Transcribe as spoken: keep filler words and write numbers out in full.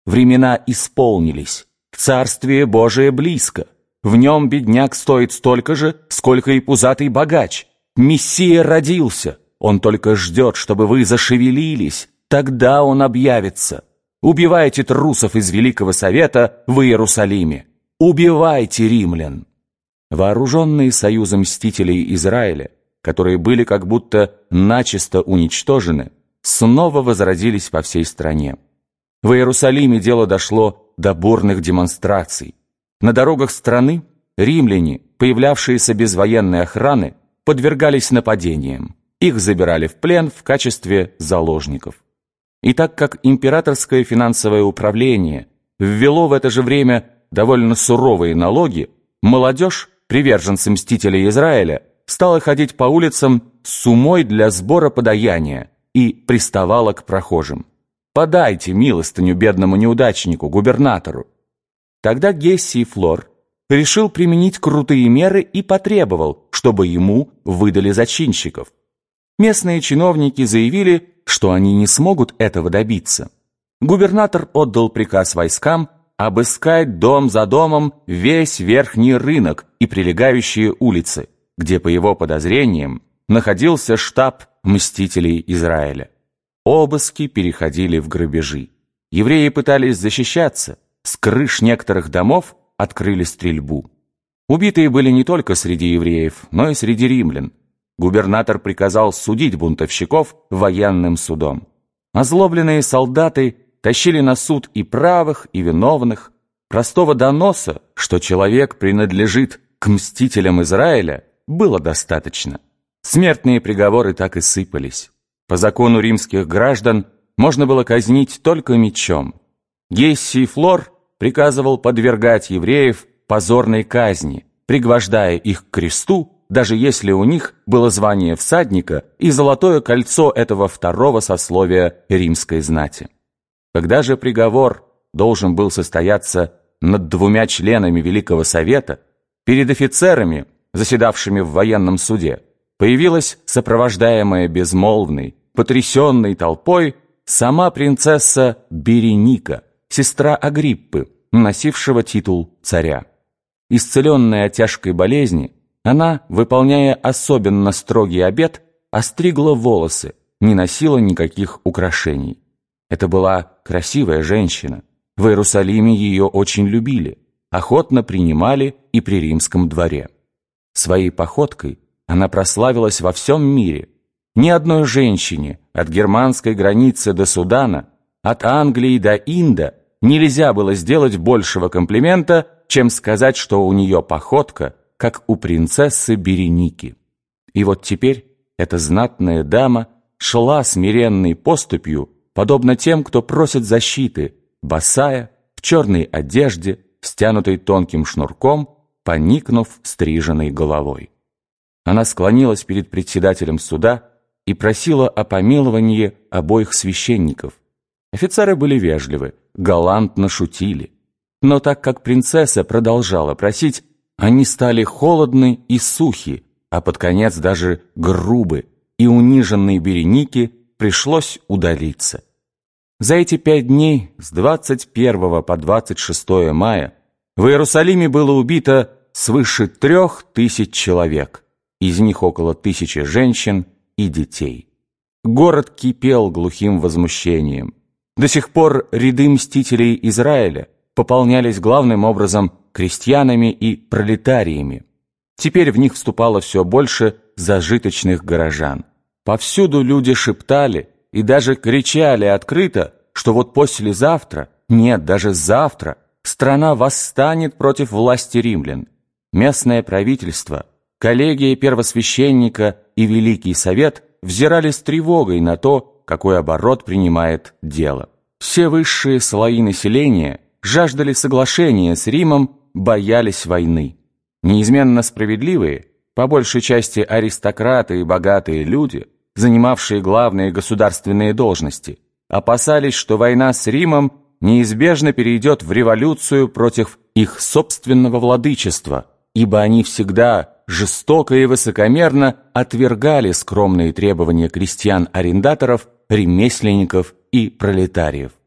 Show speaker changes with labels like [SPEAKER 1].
[SPEAKER 1] Времена исполнились. Царствие Божие близко. В нем бедняк стоит столько же, сколько и пузатый богач. Мессия родился. Он только ждет, чтобы вы зашевелились. Тогда он объявится. Убивайте трусов из Великого Совета в Иерусалиме. Убивайте римлян. Вооруженные союзом мстителей Израиля, которые были как будто начисто уничтожены, снова возродились по всей стране. В Иерусалиме дело дошло до бурных демонстраций. На дорогах страны римляне, появлявшиеся без военной охраны, подвергались нападениям. Их забирали в плен в качестве заложников. И так как императорское финансовое управление ввело в это же время довольно суровые налоги, молодежь, приверженцы мстителей Израиля, стала ходить по улицам с сумой для сбора подаяния и приставала к прохожим. «Подайте милостыню бедному неудачнику, губернатору». Тогда Гессий Флор решил применить крутые меры и потребовал, чтобы ему выдали зачинщиков. Местные чиновники заявили, что они не смогут этого добиться. Губернатор отдал приказ войскам обыскать дом за домом весь верхний рынок и прилегающие улицы, где, по его подозрениям, находился штаб мстителей Израиля. Обыски переходили в грабежи. Евреи пытались защищаться, с крыш некоторых домов открыли стрельбу. Убитые были не только среди евреев, но и среди римлян. Губернатор приказал судить бунтовщиков военным судом. Озлобленные солдаты тащили на суд и правых, и виновных. Простого доноса, что человек принадлежит к мстителям Израиля, было достаточно. Смертные приговоры так и сыпались. По закону римских граждан можно было казнить только мечом. Гессий Флор приказывал подвергать евреев позорной казни, пригвождая их к кресту, даже если у них было звание всадника и золотое кольцо этого второго сословия римской знати. Когда же приговор должен был состояться над двумя членами Великого Совета, перед офицерами, заседавшими в военном суде, появилась сопровождаемая безмолвной, потрясенной толпой сама принцесса Береника, сестра Агриппы, носившего титул царя. Исцеленная от тяжкой болезни, она, выполняя особенно строгий обет, остригла волосы, не носила никаких украшений. Это была красивая женщина. В Иерусалиме ее очень любили, охотно принимали и при римском дворе. Своей походкой она прославилась во всем мире. Ни одной женщине от германской границы до Судана, от Англии до Инда нельзя было сделать большего комплимента, чем сказать, что у нее походка, как у принцессы Береники. И вот теперь эта знатная дама шла смиренной поступью, подобно тем, кто просит защиты, босая, в черной одежде, стянутой тонким шнурком, поникнув стриженной головой. Она склонилась перед председателем суда и просила о помиловании обоих священников. Офицеры были вежливы, галантно шутили. Но так как принцесса продолжала просить, они стали холодны и сухи, а под конец даже грубы, и униженной Беренике пришлось удалиться. За эти пять дней, с двадцать первого по двадцать шестое мая, в Иерусалиме было убито свыше трех тысяч человек, из них около тысячи женщин и детей. Город кипел глухим возмущением. До сих пор ряды мстителей Израиля пополнялись главным образом крестьянами и пролетариями. Теперь в них вступало все больше зажиточных горожан. Повсюду люди шептали и даже кричали открыто, что вот послезавтра, нет, даже завтра, страна восстанет против власти римлян. Местное правительство, коллегия первосвященника и Великий Совет взирали с тревогой на то, какой оборот принимает дело. Все высшие слои населения жаждали соглашения с Римом, боялись войны. Неизменно справедливые, по большей части аристократы и богатые люди, занимавшие главные государственные должности, опасались, что война с Римом неизбежно перейдет в революцию против их собственного владычества, ибо они всегда жестоко и высокомерно отвергали скромные требования крестьян-арендаторов, ремесленников и пролетариев.